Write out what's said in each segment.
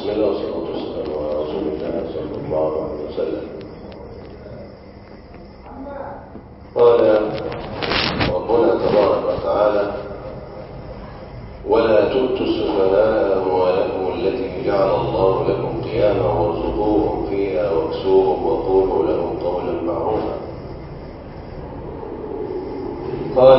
بسم الله والصلاة والسلام على رسول الله صلى الله عليه وسلم. قال ربنا تبارك وتعالى: ولا تؤتوا السفهاء أموالكم التي جعل الله لكم قياما وارزقوهم فيها واكسوهم وقولوا لهم قولا معروفا. قال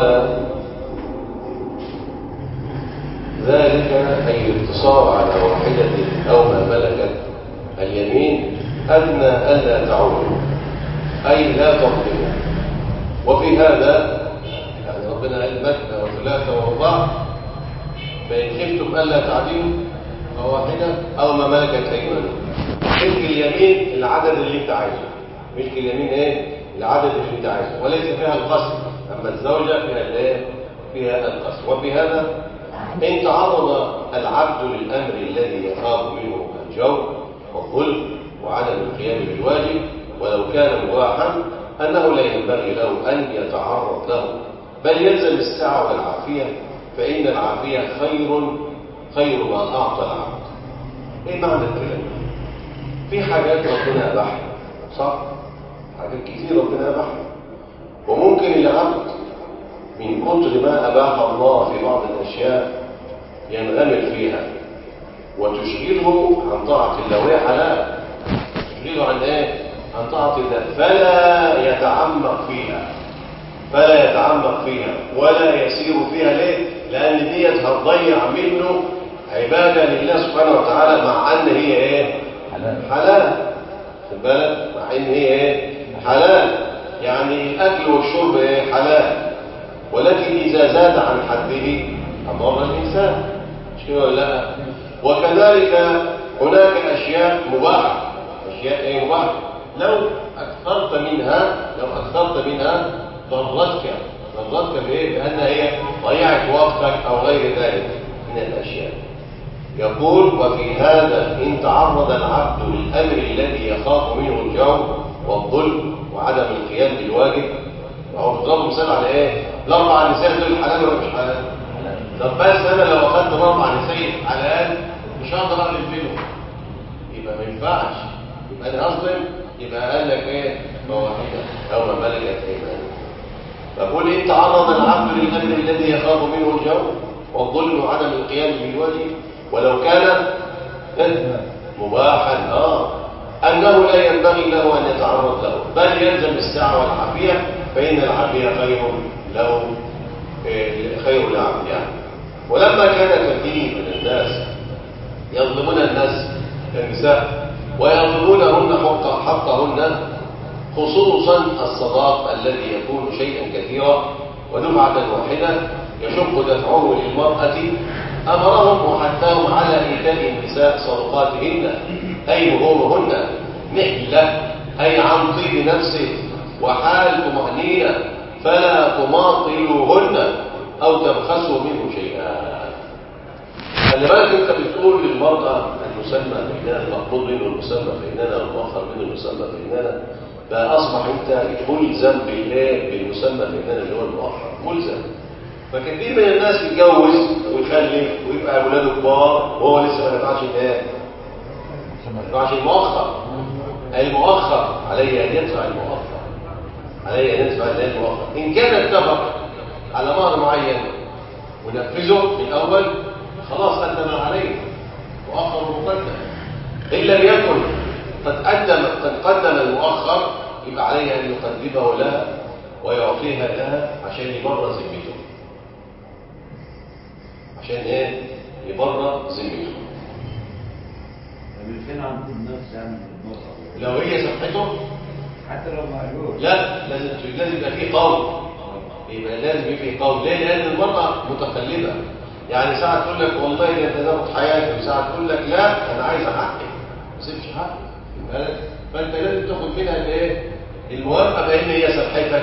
ذلك أي الاقتصار على واحدة أو ما ملكت اليمين أدنى ألا تعودوا، أي لا تظلموا. وفي هذا يعني ربنا قال مثنى وثلاثة ورباع، فإن خفتم ألا تعدلوا فواحدة أو ما ملكت أيمانكم. ملك اليمين العدد اللي أنت عايزه، ملك اليمين إيه؟ العدد اللي أنت عايزه، وليس فيها القسم. أما الزوجة فيها الإيه؟ فيها القسم. وبهذا إن تعرض العبد للأمر الذي يخاف منه الجور والظلم وعدم القيام بالواجب ولو كان مباحا، أنه لا ينبغي له أن يتعرض له، بل يلزم السعة والعافية، فإن العافية خير ما أعطى العبد. إيه معنى الكلام؟ في حاجات ربنا أباحها، صح؟ حاجات كتير ربنا أباحها، وممكن العبد من كتر ما أباح الله في بعض الأشياء ينغمر فيها وتشغله عن طاعة الله، وهي حلال. تشغله عن إيه؟ عن طاعة الله، فلا يتعمق فيها ولا يسير فيها. ليه؟ لأن ديت هتضيع منه عبادة لله سبحانه وتعالى، مع أن هي إيه؟ حلال. خد بالك، مع أن هي إيه؟ حلال. يعني الأكل والشرب إيه؟ حلال، ولكن إذا زاد عن حده أضر الإنسان، مش كده ولا لا؟ وكذلك هناك أشياء مباحة، أشياء إيه مباحة، لو أكثرت منها ضرتك بإيه؟ بأن هي ضيعت وقتك أو غير ذلك من الأشياء. يقول: وفي هذا إن تعرض العبد للأمر الذي يخاف منه الجور والظلم وعدم القيام بالواجب. وهو بيضرب مثال على إيه؟ الأربع نساء دول حلال ولا مش حلال؟ طب بس أنا لو أخذت أربع نساء حلال مش هقدر أعمل بينهم، يبقى ما ينفعش، يبقى أنا أظلم. يبقى قال لك إيه؟ فواحدة أو ما ملكت أيمانكم. فقل: إن تعرض العبد للأمر الذي يخاف منه الجور والظلم وعدم القيام بالواجب ولو كان مباحا، أنه لا ينبغي له أن يتعرض له، بل يلزم السعة والعافية، فإن العافية خير للعبد يعني. ولما كان كثير من الناس يظلمون الناس كالنساء ويظلمونهن حقهن، خصوصا الصداق الذي يكون شيئا كثيرا ودفعة واحدة يشق دفعه للمرأة، أمرهم وحثهم على إيتاء النساء صدقاتهن، أي مهورهن، نحلة أي عن طيب نفسه وحال طمأنينة، فلا تماطلوهن أو تبخسوا منه شيئا. خلي بالك، أنت بتقول للمرأة المسمى بيننا، المقبوض منه المسمى بيننا والمؤخر منه المسمى بيننا، بقى أصبح أنت ملزم بالمسمى بيننا اللي هو المؤخر، ملزم. فكثير من الناس يتجوز ويخلف ويبقى أولاده كبار وهو لسه ما دفعش الايه؟ ما دفعش المؤخر. المؤخر عليه أن يدفع المؤخر، إن كان اتفق على مهر معين ونفذه في الأول خلاص أدى ما عليه، مؤخر ومقدم. إن لم يكن قد قدم المؤخر، يبقى عليه أن يقدمه لها ويعطيها لها عشان يبرر ذمته. عشان ايه؟ يبرر ذمته. فين عند الناس يعني لو هي سمحته حتى لو معلوم، لا، لازم يبقى فيه قول. لازم يبقى فيه قول. ليه؟ لأن المرأة متقلبة، يعني ساعة تقول لك والله ده انت تاخد حياتي، وساعة تقول لك لا أنا عايز حقي، ما تسيبش حقي. فأنت لازم تاخد منها الايه؟ الموافقة بأن هي سمحتك.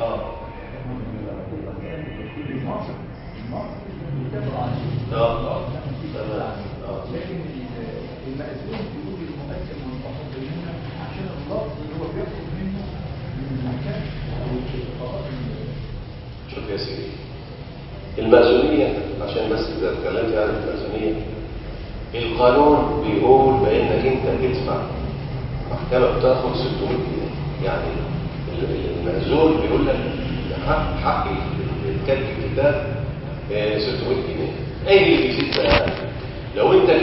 لكن المأذون بيقول المؤذن والمحفظ منها عشان اللفظ اللي هو بياخد منه من المكان او الاتفاقات. شوف يا سيدي، المأذونية عشان بس إذا اتكلمت عن المأذونية، القانون بيقول بانك انت تدفع، المحكمه بتاخد 600 جنيه، يعني المأذون بيقول لك حق كتب الكتاب 600 جنيه. ايه اللي بيزيد بقى؟ لو انت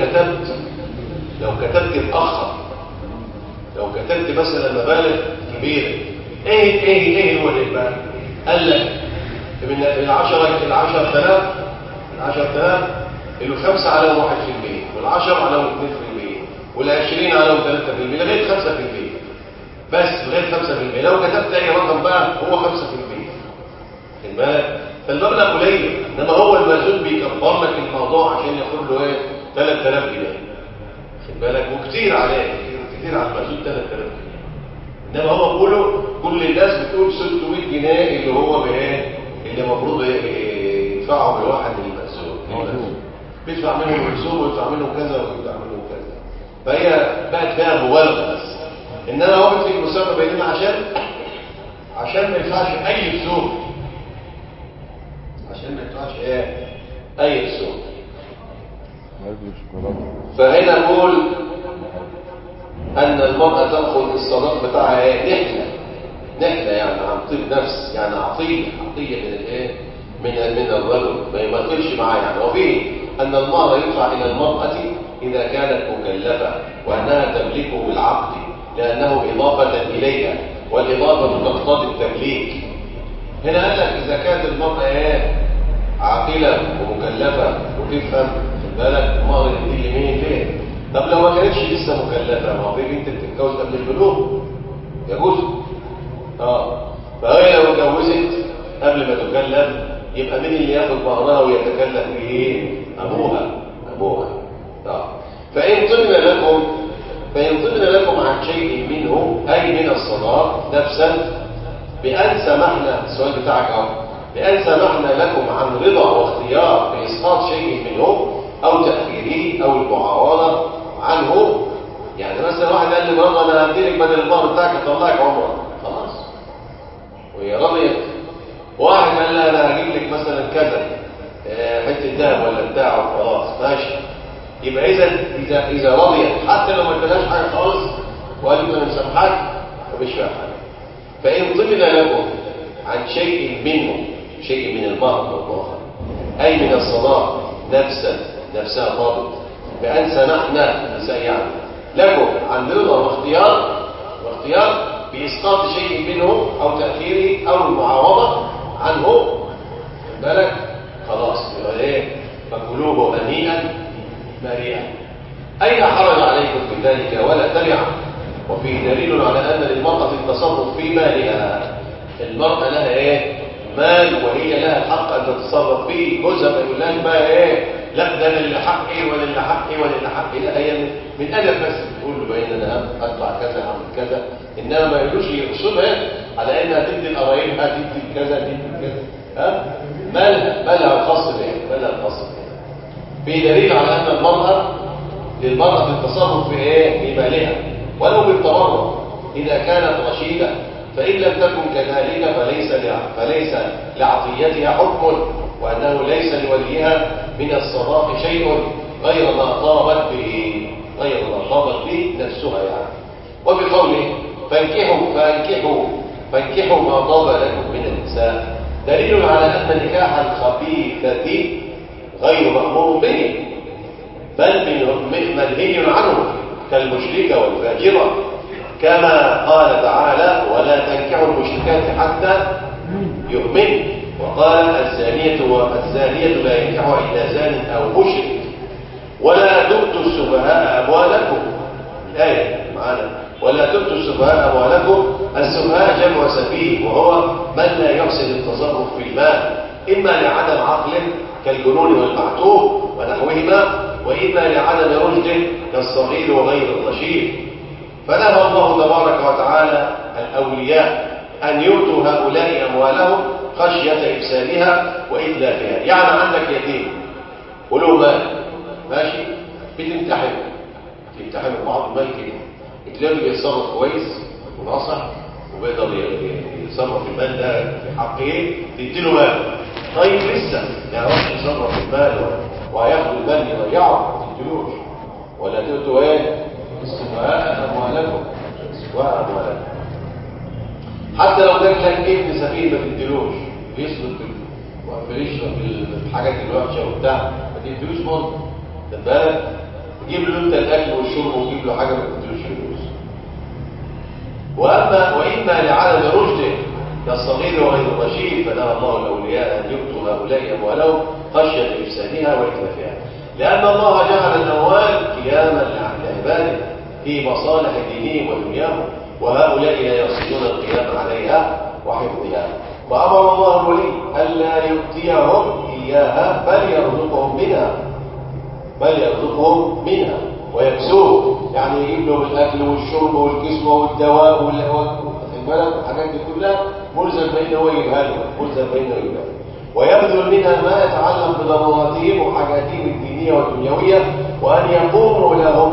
كتبت اتاخر، لو كتبت مثلا مبالغ كبيره، ايه هو اللي بقى؟ قال لك من ال 10000 ال5 عليهم 1%، وال10 عليهم 2%، وال20 عليهم 3%، لغايه 5%. بس لغايه 5%. لو كتبت اي رقم بقى هو 5%. خد بالك؟ فالمبلغ قليل، انما هو المأذون بيكبر لك الموضوع عشان ياخد له 3000 جنيه. خد بالك؟ وكتير عليه، كتير على المأذون 3000 جنيه. انما هو كل الناس بتقول 600 جنيه اللي هو اللي المفروض يدفعوا بالواحد للمأذون. بيدفع منه الرسوم ويدفع منه كذا ويدفع منه كذا. فهي بقت فيها مبالغه بس. انما هو في المسابقه بيننا عشان ما يدفعش اي رسوم، عشان ما يدفعش اي رسوم. فهنا نقول ان المرأة تأخذ الصداق بتاعها نحلة يعني عن طيب نفس، يعني عطية من الرجل، ما يمثلش معاه يعني. وفيه ان المهر يدفع الى المرأة اذا كانت مكلفة وانها تملكه بالعقد، لانه اضافة اليها، والاضافة تقتضي التمليك. هنا قال لك اذا كانت المرأة عاقلة ومكلفة وتفهم، خد بالك المهر يدي لمين ليه؟ طب لو ما كانتش لسه مكلفة، ما هو في بنت بتتجوز قبل البلوغ يجوز. فهي لو اتجوزت قبل ما تكلف يبقى مين اللي ياخد مهرها ويتكلف بايه؟ ابوها. فإن طبن لكم عن شيء منه، أي من الصداق نفسا، بأن سمحنا، السؤال بتاعك بأن سمحنا لكم عن رضا واختيار بإسقاط شيء منه أو تأخيره أو المعاوضة عنه. يعني مثلا واحد قال لي مرة أنا هديلك بدل المهر بتاعك أطلعك عمره، خلاص وهي رضيت. واحد قال لي أنا هجيب لك مثلا كذا حتة دهب ولا بتاعه، خلاص ماشي. يبقى إذا رضيت حتى لو ما ادالهاش حاجة خالص وقال لي أنا مسامحك فمش فيها حاجة. فإن طبن لكم عن شيء منه، شيء من المهر والمهر، أي من الصداق نفسها طابت، بأن سمحنا يعني لكم عن رضا واختيار بإسقاط شيء منه أو تأخيره أو المعاوضة عنه، بالك خلاص يبقى فكلوه هنيئا مريئا. أي حرج عليكم في ذلك ولا تبع. وفيه دليل على أن للمرأة التصرف في مالها. المرأة لها مال وهي لها الحق أن تتصرف فيه. جوزها ما يقولهاش بقى لا ده انا اللي حقي ولا اللي حقي ولا اللي حقي، لا هي من ادب بس بتقول له بان انا اطلع كذا اعمل كذا، انما ما يقولوش يقصدها على انها تدي لقرايبها تدي كذا تدي كذا. مالها الخاص بها، في دليل على ان للمرأة التصرف في مالها ولو بالتبرع اذا كانت رشيدة، فان لم تكن كذلك فليس لعطيتها حكم، وأنه ليس لوليها من الصداق شيء غير ما طابت به نفسها يعني. وفي قوله فانكحوا ما طاب لكم من النساء دليل على أن نكاح الخبيثة غير مأمور به، بل منهي عنه كالمشركة والفاجرة، كما قال تعالى ولا تنكحوا المشركات حتى يؤمنوا. وقال الزانية لا ينكحها إلا زان أو مشرك. ولا تؤتوا السفهاء أموالكم، الآية معنا، ولا تؤتوا السفهاء أموالكم. السفهاء جمع سفيه، وهو من لا يحسن التصرف في المال، إما لعدم عقل كالجنون والمعتوه ونحوهما، وإما لعدم رشد كالصغير وغير الرشيد. فنهى الله تبارك وتعالى الأولياء أن يؤتوا هؤلاء أموالهم خشية إفسادها وإتلافها. يعني عندك يتيم وله مال ماشي، بتمتحن بعض المال كده، تلاقيه بيتصرف كويس وناصح وبيقدر يتصرف المال ده في حق تديله مال. طيب لسه ما يعرفش يتصرف المال وهياخد المال يضيعه ما تديلوش، ولا تؤتوا ايه السفهاء اموالكم واموالكم. حتى لو كان لك ابن سفيه ما تديلوش، بيصرف بيشرب الحاجات الوحشه وبتاع، ما تديلوش برضه. خد بالك، تجيب له انت الاكل والشرب وتجيب له حاجه ما تديلوش فلوس. واما لعدم رشده كالصغير وغير الرشيد فنهى الله الاولياء ان يؤتوا هؤلاء اموالهم خشيه افسادها واتلافها، لان الله جعل الاموال قياما لعباده في مصالح دينهم ودنياهم، وهؤلاء لا يصلون القيام عليها وحفظها. وامر الله الولي الا يؤتيهم اياها بل يرزقهم منها ويكسوهم، يعني يجيب لهم الاكل والشرب والكسوه والدواء والحاجات دي كلها ملزم بين هو يجيبها لهم، ويبذل منها ما يتعلق بضروراتهم وحاجاتهم الدينيه والدنيويه، وان يقولوا لهم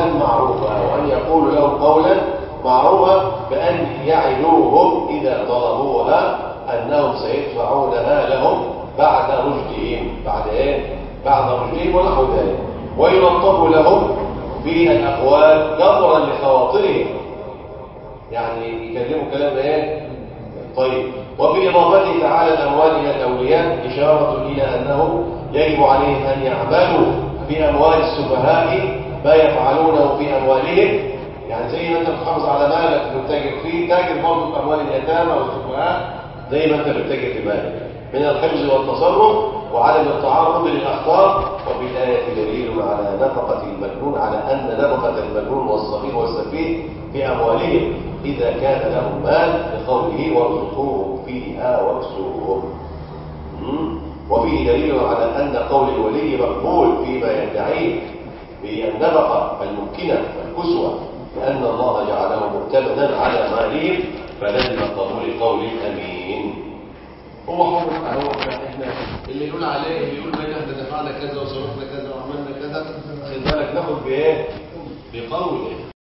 قولا معروفا بان يعدوهم اذا طلبوها انهم سيدفعونها لهم بعد رشدهم. بعد رشدهم ونحو ذلك، ويلطف لهم بالاقوال جبرا لخواطرهم، يعني يكلموا كلام ايه طيب. وبإضافته تعالى الأموال إلى الأولياء إشارة إلى أنه يجب عليهم أن يعملوا في أموال السفهاء ما يفعلونه في أموالهم، يعني زي ما أنت بتحافظ على مالك وتتاجر فيه، تاجر برضه في أموال اليتامى والسفهاء زي ما أنت بتتاجر في مالك، من الحفظ والتصرف وعدم التعرض للأخطار. وفي الآية دليل على نفقة المجنون، على أن نفقة المجنون والصغير والسفيه في أموالهم إذا كان لهم مال، لقوله وارزقوهم فيها واكسوهم. وفيه دليل على أن قول الولي مقبول فيما يدعيه بالنفقة الممكنة والكسوة، لأن الله جعله مؤتمنا على مالهم فلزم قبول قول الأمين. هو حر، احنا اللي يقول عليه، اللي يقول بقى احنا دفعنا كذا وصرفنا كذا وعملنا كذا، خد بالك ناخد بايه؟ بقوله.